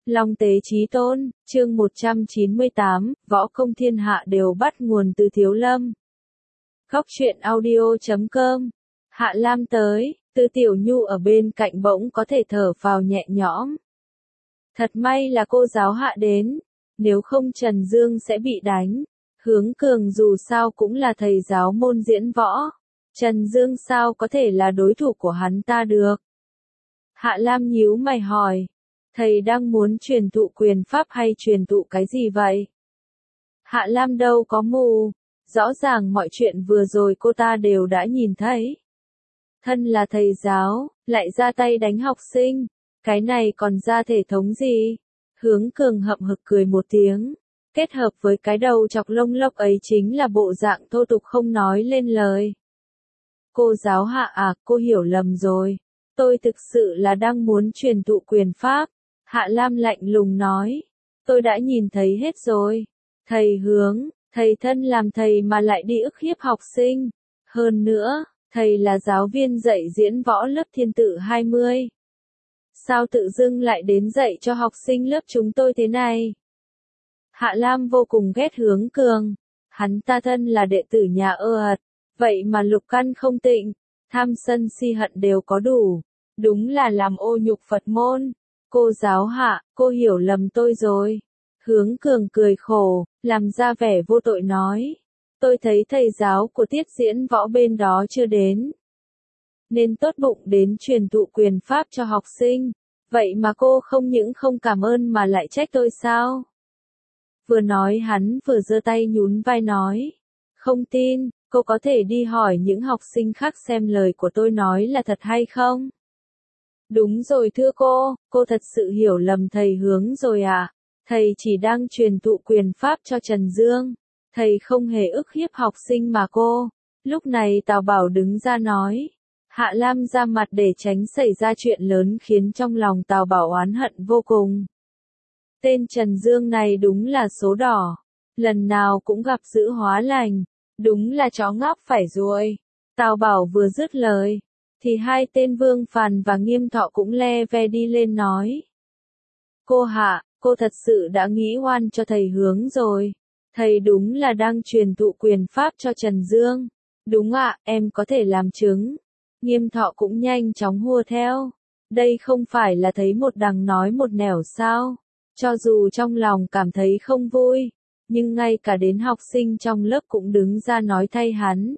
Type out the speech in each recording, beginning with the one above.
Long tế chí tôn, chương 198, võ công thiên hạ đều bắt nguồn từ Thiếu Lâm. Góc truyện audio.com. Hạ Lam tới, Tư Tiểu Nhu ở bên cạnh bỗng có thể thở phào nhẹ nhõm. Thật may là cô giáo Hạ đến, nếu không Trần Dương sẽ bị đánh. Hướng Cường dù sao cũng là thầy giáo môn diễn võ. Trần Dương sao có thể là đối thủ của hắn ta được? Hạ Lam nhíu mày hỏi. Thầy đang muốn truyền thụ quyền pháp hay truyền thụ cái gì vậy? Hạ Lam đâu có mù. Rõ ràng mọi chuyện vừa rồi cô ta đều đã nhìn thấy. Thân là thầy giáo, lại ra tay đánh học sinh. Cái này còn ra thể thống gì? Hướng Cường hậm hực cười một tiếng. Kết hợp với cái đầu chọc lông lốc ấy chính là bộ dạng thô tục không nói lên lời. Cô giáo Hạ à, cô hiểu lầm rồi. Tôi thực sự là đang muốn truyền thụ quyền pháp. Hạ Lam lạnh lùng nói. Tôi đã nhìn thấy hết rồi. Thầy Hướng, thầy thân làm thầy mà lại đi ức hiếp học sinh. Hơn nữa, thầy là giáo viên dạy diễn võ lớp Thiên Tự 20. Sao tự dưng lại đến dạy cho học sinh lớp chúng tôi thế này? Hạ Lam vô cùng ghét Hướng Cường. Hắn ta thân là đệ tử nhà ợt. Vậy mà lục căn không tịnh, tham sân si hận đều có đủ. Đúng là làm ô nhục Phật môn. Cô giáo Hạ, cô hiểu lầm tôi rồi. Hướng Cường cười khổ, làm ra vẻ vô tội nói. Tôi thấy thầy giáo của tiết diễn võ bên đó chưa đến. Nên tốt bụng đến truyền thụ quyền pháp cho học sinh. Vậy mà cô không những không cảm ơn mà lại trách tôi sao? Vừa nói hắn vừa giơ tay nhún vai nói. Không tin, cô có thể đi hỏi những học sinh khác xem lời của tôi nói là thật hay không? Đúng rồi thưa cô thật sự hiểu lầm thầy Hướng rồi à? Thầy chỉ đang truyền thụ quyền pháp cho Trần Dương. Thầy không hề ức hiếp học sinh mà cô. Lúc này Tào Bảo đứng ra nói. Hạ Lam ra mặt để tránh xảy ra chuyện lớn khiến trong lòng Tào Bảo oán hận vô cùng. Tên Trần Dương này đúng là số đỏ. Lần nào cũng gặp dữ hóa lành. Đúng là chó ngáp phải ruồi. Tào Bảo vừa dứt lời. Thì hai tên Vương Phàn và Nghiêm Thọ cũng le ve đi lên nói. Cô Hạ, cô thật sự đã nghĩ oan cho thầy Hướng rồi. Thầy đúng là đang truyền thụ quyền pháp cho Trần Dương. Đúng ạ, em có thể làm chứng. Nghiêm Thọ cũng nhanh chóng hùa theo. Đây không phải là thấy một đằng nói một nẻo sao. Cho dù trong lòng cảm thấy không vui, nhưng ngay cả đến học sinh trong lớp cũng đứng ra nói thay hắn.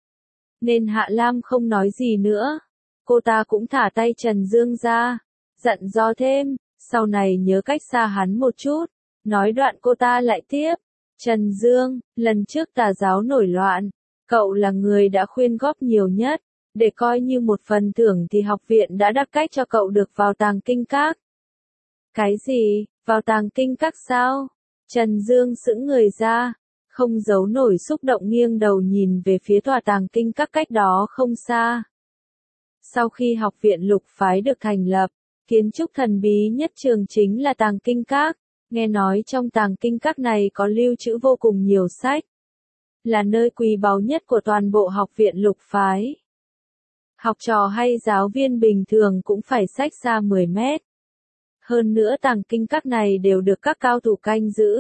Nên Hạ Lam không nói gì nữa. Cô ta cũng thả tay Trần Dương ra. Dặn dò thêm, sau này nhớ cách xa hắn một chút. Nói đoạn cô ta lại tiếp. Trần Dương, lần trước tà giáo nổi loạn. Cậu là người đã khuyên góp nhiều nhất. Để coi như một phần thưởng thì học viện đã đặt cách cho cậu được vào tàng kinh các. Cái gì, vào tàng kinh các sao? Trần Dương sững người ra. Không giấu nổi xúc động nghiêng đầu nhìn về phía tòa tàng kinh các cách đó không xa. Sau khi học viện Lục Phái được thành lập, kiến trúc thần bí nhất trường chính là tàng kinh các. Nghe nói trong tàng kinh các này có lưu trữ vô cùng nhiều sách. Là nơi quý báu nhất của toàn bộ học viện Lục Phái. Học trò hay giáo viên bình thường cũng phải xách xa 10 mét. Hơn nữa tàng kinh các này đều được các cao thủ canh giữ.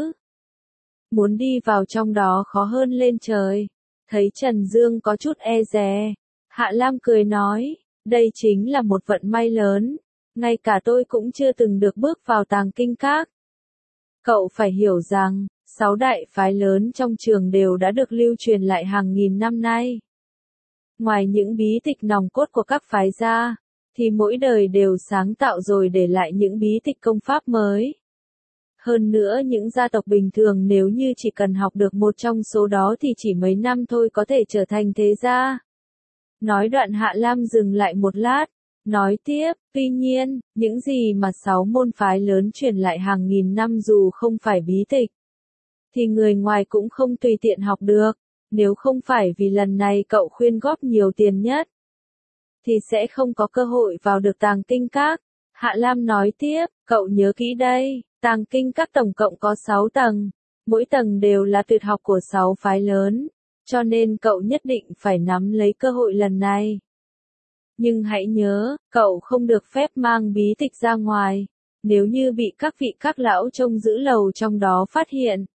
Muốn đi vào trong đó khó hơn lên trời. Thấy Trần Dương có chút e dè. Hạ Lam cười nói, đây chính là một vận may lớn. Ngay cả tôi cũng chưa từng được bước vào tàng kinh các. Cậu phải hiểu rằng, 6 đại phái lớn trong trường đều đã được lưu truyền lại hàng nghìn năm nay. Ngoài những bí tịch nòng cốt của các phái ra, thì mỗi đời đều sáng tạo rồi để lại những bí tịch công pháp mới. Hơn nữa những gia tộc bình thường nếu như chỉ cần học được một trong số đó thì chỉ mấy năm thôi có thể trở thành thế gia. Nói đoạn Hạ Lam dừng lại một lát, nói tiếp, tuy nhiên, những gì mà 6 môn phái lớn truyền lại hàng nghìn năm dù không phải bí tịch, thì người ngoài cũng không tùy tiện học được. Nếu không phải vì lần này cậu khuyên góp nhiều tiền nhất, thì sẽ không có cơ hội vào được tàng kinh các. Hạ Lam nói tiếp, cậu nhớ kỹ đây, tàng kinh các tổng cộng có 6 tầng, mỗi tầng đều là tuyệt học của 6 phái lớn, cho nên cậu nhất định phải nắm lấy cơ hội lần này. Nhưng hãy nhớ, cậu không được phép mang bí tịch ra ngoài, Nếu như bị các vị các lão trông giữ lầu trong đó phát hiện,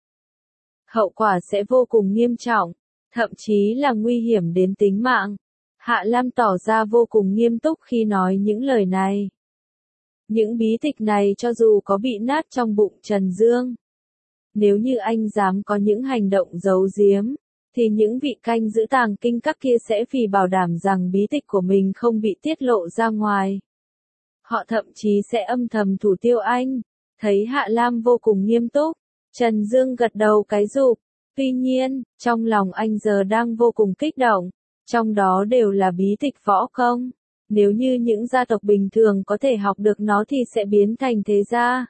hậu quả sẽ vô cùng nghiêm trọng, thậm chí là nguy hiểm đến tính mạng. Hạ Lam tỏ ra vô cùng nghiêm túc khi nói những lời này. Những bí tịch này cho dù có bị nát trong bụng Trần Dương, nếu như anh dám có những hành động giấu giếm, thì những vị canh giữ tàng kinh các kia sẽ vì bảo đảm rằng bí tịch của mình không bị tiết lộ ra ngoài. Họ thậm chí sẽ âm thầm thủ tiêu anh. Thấy Hạ Lam vô cùng nghiêm túc, Trần Dương gật đầu cái rụp. Tuy nhiên, trong lòng anh giờ đang vô cùng kích động. Trong đó đều là bí tịch võ công. Nếu như những gia tộc bình thường có thể học được nó thì sẽ biến thành thế gia.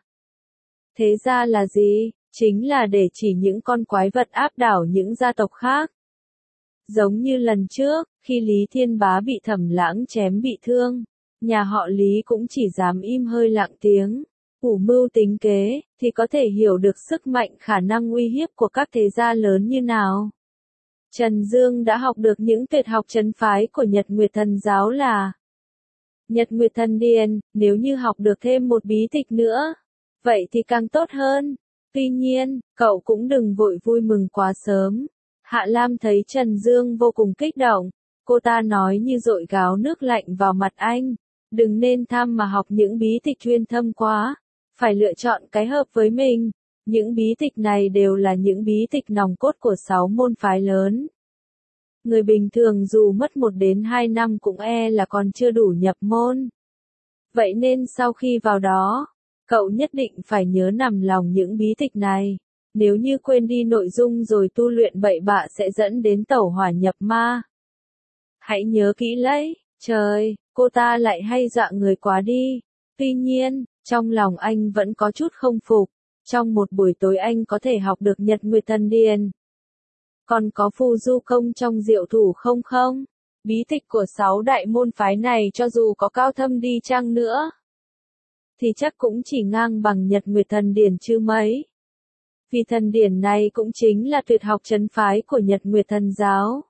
Thế gia là gì? Chính là để chỉ những con quái vật áp đảo những gia tộc khác. Giống như lần trước, khi Lý Thiên Bá bị Thẩm Lãng chém bị thương, nhà họ Lý cũng chỉ dám im hơi lặng tiếng. Ủ mưu tính kế, thì có thể hiểu được sức mạnh khả năng uy hiếp của các thế gia lớn như nào. Trần Dương đã học được những tuyệt học trấn phái của Nhật Nguyệt Thần giáo là Nhật Nguyệt Thần Điền, nếu như học được thêm một bí tịch nữa, vậy thì càng tốt hơn. Tuy nhiên, cậu cũng đừng vội vui mừng quá sớm. Hạ Lam thấy Trần Dương vô cùng kích động, cô ta nói như dội gáo nước lạnh vào mặt anh. Đừng nên tham mà học những bí tịch chuyên thâm quá, phải lựa chọn cái hợp với mình. Những bí tịch này đều là những bí tịch nòng cốt của 6 môn phái lớn. Người bình thường dù mất 1 đến 2 năm cũng là còn chưa đủ nhập môn. Vậy nên sau khi vào đó, cậu nhất định phải nhớ nằm lòng những bí tịch này. Nếu như quên đi nội dung rồi tu luyện bậy bạ sẽ dẫn đến tẩu hỏa nhập ma. Hãy nhớ kỹ lấy, trời, cô ta lại hay dọa người quá đi. Tuy nhiên, trong lòng anh vẫn có chút không phục. Trong một buổi tối anh có thể học được Nhật Nguyệt Thần Điền. Còn có phù du công trong diệu thủ không? Bí tịch của 6 đại môn phái này cho dù có cao thâm đi chăng nữa, thì chắc cũng chỉ ngang bằng Nhật Nguyệt Thần Điền chứ mấy. Vì thần điển này cũng chính là tuyệt học trấn phái của Nhật Nguyệt Thần giáo.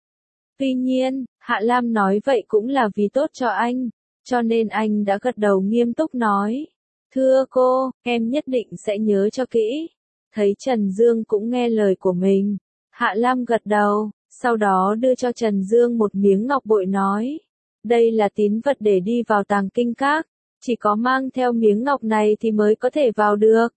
Tuy nhiên, Hạ Lam nói vậy cũng là vì tốt cho anh, cho nên anh đã gật đầu nghiêm túc nói. Thưa cô, em nhất định sẽ nhớ cho kỹ. Thấy Trần Dương cũng nghe lời của mình, Hạ Lam gật đầu, sau đó đưa cho Trần Dương một miếng ngọc bội nói. Đây là tín vật để đi vào tàng kinh các, chỉ có mang theo miếng ngọc này thì mới có thể vào được.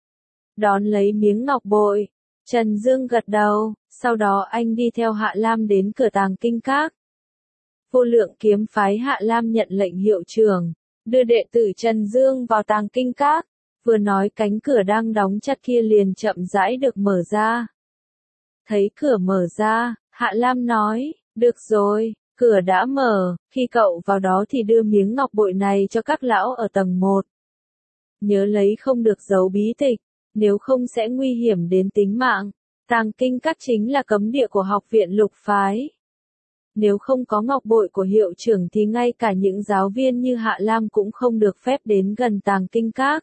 Đón lấy miếng ngọc bội, Trần Dương gật đầu, sau đó anh đi theo Hạ Lam đến cửa tàng kinh các. Vô Lượng kiếm phái Hạ Lam nhận lệnh hiệu trưởng, đưa đệ tử Trần Dương vào tàng kinh các, vừa nói cánh cửa đang đóng chặt kia liền chậm rãi được mở ra. Thấy cửa mở ra, Hạ Lam nói, được rồi, cửa đã mở, khi cậu vào đó thì đưa miếng ngọc bội này cho các lão ở tầng 1. Nhớ lấy không được giấu bí tịch, nếu không sẽ nguy hiểm đến tính mạng. Tàng kinh các chính là cấm địa của học viện lục phái. Nếu không có ngọc bội của hiệu trưởng thì ngay cả những giáo viên như Hạ Lam cũng không được phép đến gần tàng kinh các.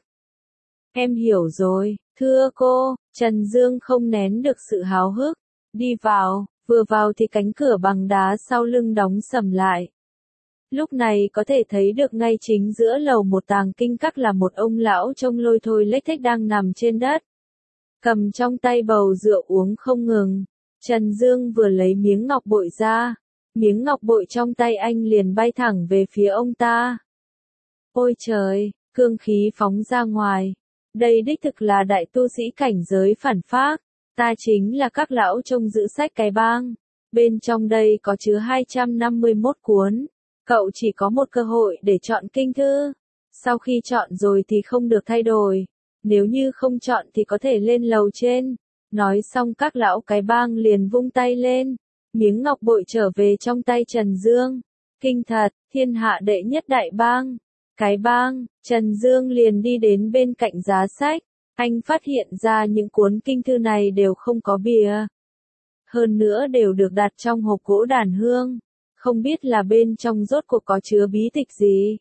Em hiểu rồi, thưa cô. Trần Dương không nén được sự háo hức. Đi vào, vừa vào thì cánh cửa bằng đá sau lưng đóng sầm lại. Lúc này có thể thấy được ngay chính giữa lầu một tàng kinh các là một ông lão trông lôi thôi lếch thếch đang nằm trên đất, cầm trong tay bầu rượu uống không ngừng. Trần Dương vừa lấy miếng ngọc bội ra, miếng ngọc bội trong tay anh liền bay thẳng về phía ông ta. Ôi trời, cương khí phóng ra ngoài. Đây đích thực là đại tu sĩ cảnh giới phản phác. Ta chính là các lão trông giữ sách cái bang. Bên trong đây có chứa 251 cuốn. Cậu chỉ có một cơ hội để chọn kinh thư. Sau khi chọn rồi thì không được thay đổi. Nếu như không chọn thì có thể lên lầu trên. Nói xong các lão cái bang liền vung tay lên. Miếng ngọc bội trở về trong tay Trần Dương. Kinh thật, thiên hạ đệ nhất đại bang. Cái bang, Trần Dương liền đi đến bên cạnh giá sách. Anh phát hiện ra những cuốn kinh thư này đều không có bìa. Hơn nữa đều được đặt trong hộp gỗ đàn hương. Không biết là bên trong rốt cuộc có chứa bí tịch gì.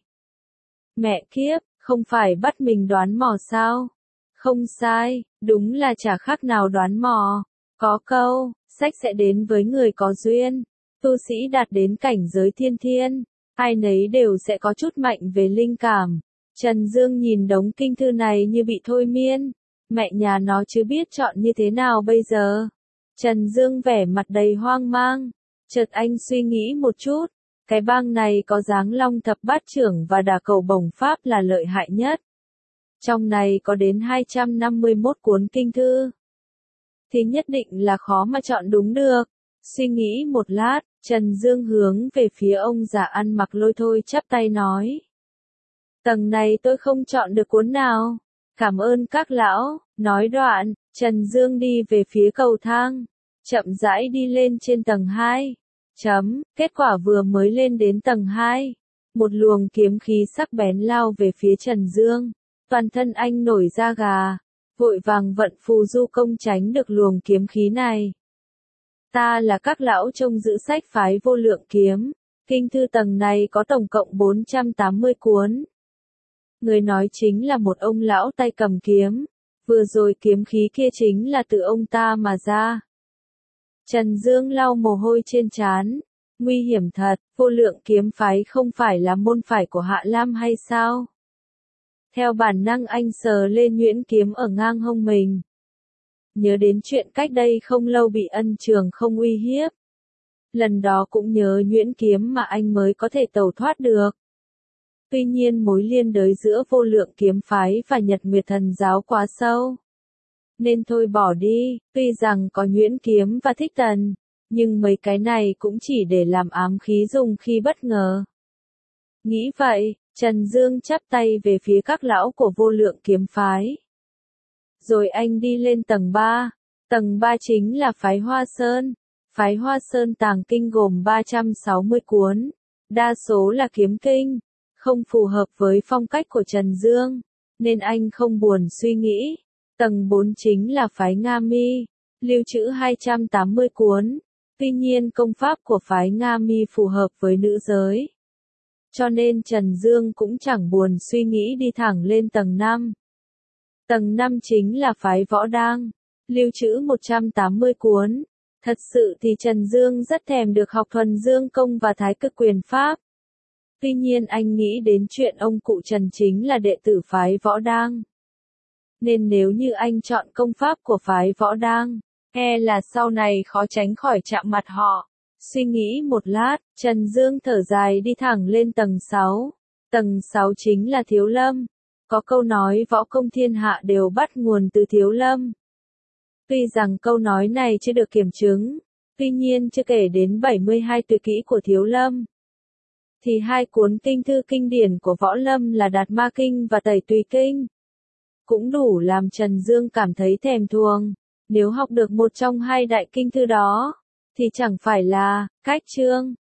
Mẹ kiếp, không phải bắt mình đoán mò sao? Không sai, đúng là chả khác nào đoán mò. Có câu, sách sẽ đến với người có duyên. Tu sĩ đạt đến cảnh giới thiên thiên, ai nấy đều sẽ có chút mạnh về linh cảm. Trần Dương nhìn đống kinh thư này như bị thôi miên. Mẹ nhà nó chứ biết chọn như thế nào bây giờ. Trần Dương vẻ mặt đầy hoang mang. Chợt anh suy nghĩ một chút. Cái bang này có dáng long thập bát trưởng và đả cầu bổng pháp là lợi hại nhất. Trong này có đến 251 cuốn kinh thư. Thì nhất định là khó mà chọn đúng được. Suy nghĩ một lát, Trần Dương hướng về phía ông già ăn mặc lôi thôi chắp tay nói. Tầng này tôi không chọn được cuốn nào. Cảm ơn các lão, nói đoạn, Trần Dương đi về phía cầu thang. Chậm rãi đi lên trên tầng 2. Kết quả vừa mới lên đến tầng 2. Một luồng kiếm khí sắc bén lao về phía Trần Dương. Toàn thân anh nổi da gà. Vội vàng vận phù du công tránh được luồng kiếm khí này. Ta là các lão trông giữ sách phái Vô Lượng Kiếm. Kinh thư tầng này có tổng cộng 480 cuốn. Người nói chính là một ông lão tay cầm kiếm. Vừa rồi kiếm khí kia chính là từ ông ta mà ra. Trần Dương lau mồ hôi trên trán. Nguy hiểm thật, Vô Lượng Kiếm phái không phải là môn phái của Hạ Lam hay sao? Theo bản năng anh sờ lên nhuyễn kiếm ở ngang hông mình. Nhớ đến chuyện cách đây không lâu bị Ân Trường không uy hiếp. Lần đó cũng nhớ nhuyễn kiếm mà anh mới có thể tẩu thoát được. Tuy nhiên mối liên đới giữa Vô Lượng Kiếm phái và Nhật Nguyệt Thần giáo quá sâu. Nên thôi bỏ đi, tuy rằng có nhuyễn kiếm và thích tần, nhưng mấy cái này cũng chỉ để làm ám khí dùng khi bất ngờ. Nghĩ vậy, Trần Dương chắp tay về phía các lão của Vô Lượng Kiếm phái. Rồi anh đi lên tầng 3. Tầng 3 chính là phái Hoa Sơn. Phái Hoa Sơn tàng kinh gồm 360 cuốn. Đa số là kiếm kinh. Không phù hợp với phong cách của Trần Dương. Nên anh không buồn suy nghĩ. Tầng 4 chính là phái Nga Mi. Lưu trữ 280 cuốn. Tuy nhiên công pháp của phái Nga Mi phù hợp với nữ giới. Cho nên Trần Dương cũng chẳng buồn suy nghĩ đi thẳng lên tầng 5. Tầng 5 chính là phái Võ Đang, lưu trữ 180 cuốn. Thật sự thì Trần Dương rất thèm được học Thuần Dương Công và Thái Cực Quyền Pháp. Tuy nhiên anh nghĩ đến chuyện ông cụ Trần chính là đệ tử phái Võ Đang. Nên nếu như anh chọn công pháp của phái Võ Đang, e là sau này khó tránh khỏi chạm mặt họ. Suy nghĩ một lát, Trần Dương thở dài đi thẳng lên tầng 6. Tầng 6 chính là Thiếu Lâm. Có câu nói võ công thiên hạ đều bắt nguồn từ Thiếu Lâm. Tuy rằng câu nói này chưa được kiểm chứng, tuy nhiên chưa kể đến 72 tuyệt kỹ của Thiếu Lâm. Thì hai cuốn kinh thư kinh điển của Võ Lâm là Đạt Ma Kinh và Tẩy Tùy Kinh. Cũng đủ làm Trần Dương cảm thấy thèm thuồng. Nếu học được một trong hai đại kinh thư đó, thì chẳng phải là cách chương.